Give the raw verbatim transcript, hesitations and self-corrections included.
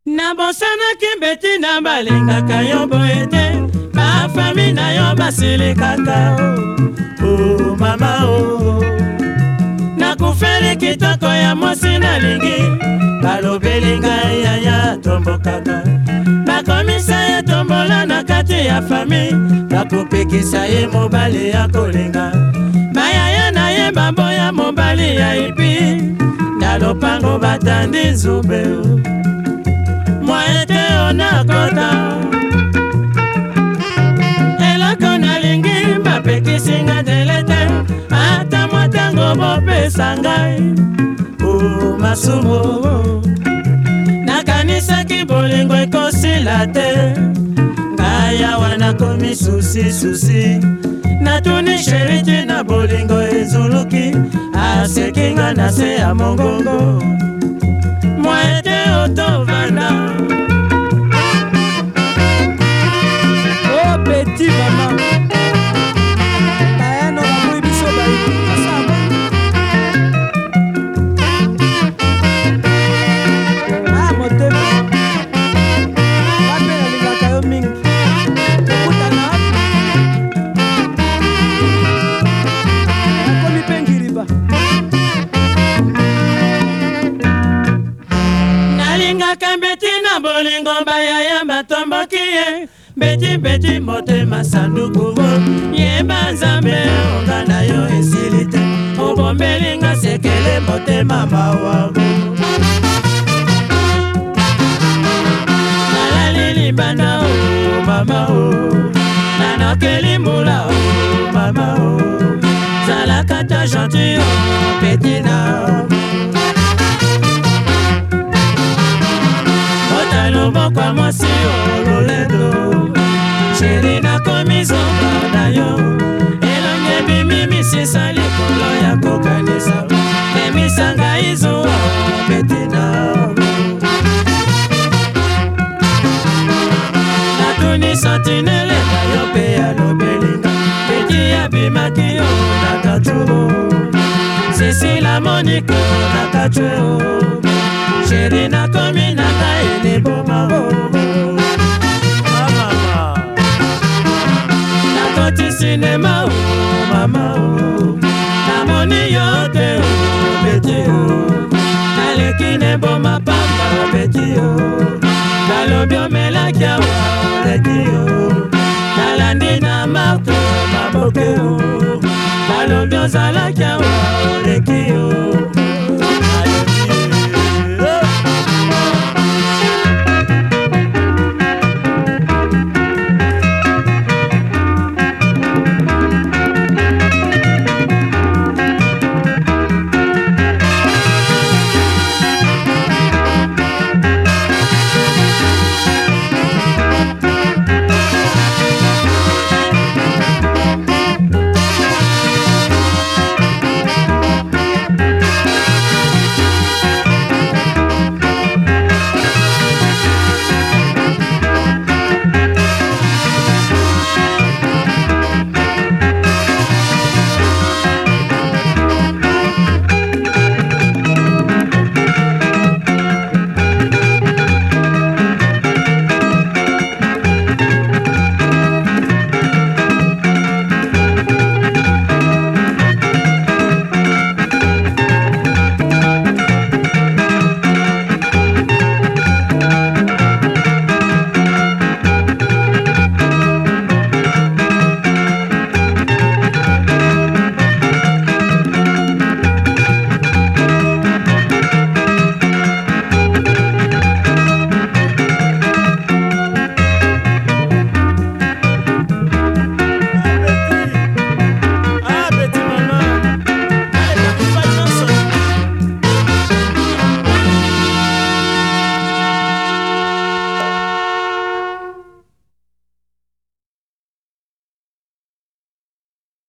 Na bosana kibeti na balingaka yo boete ba fami na yo basilikaka oh mama oh na kufeli kitoko ya mosi na lingi balobelinga ya ya tombokaka bakomisa ye tombola na kati ya fami bakupikisa ye mobali ya kolinga bayaya na ye baboya mobali ya ipi na lopango batandi nzube Moete onakota eloko nalingi bapekisinga telete ata mwatango bopesa ngai o masumo nakanisaki bolingo ekosila te ngai awa nakomi susi susi natuni sheriti na bolingo ezuluki asekinga na se ya mongongo Moete otovanda Oh petit maman Bayano la mouy biso bayi Asama Ah motema Wape na linga kayo mingi Okuta na Nakomi pengiriba Nalingaka beti na bolingo bayaya batomboki ye Beti beti motema sanduku Yeba nzambe onga na yo esilite Obombelinga sekele motema mawago Nalali libanda o mama o Nanakeli mula o mama o Zalakata gentil o beti na Lobokwa mwasi ololedo Sheri na komizonga na yo Elonge bimimi sisa likolo ya kokanisa Emisanga izo betina Natuni sentinele na yo pe ya lobelinga Peti ya bimaki yo na kachuro Sisi la moniko na kachuro Sheri na komi na kaele boma oh mama Nakoti sinema oh mama oh Namoni yote oh beti oh Nalekine boma pamba beti oh Nalobyo melakia wa leki oh Nalandi na marto maboke oh Nalobyo zalakia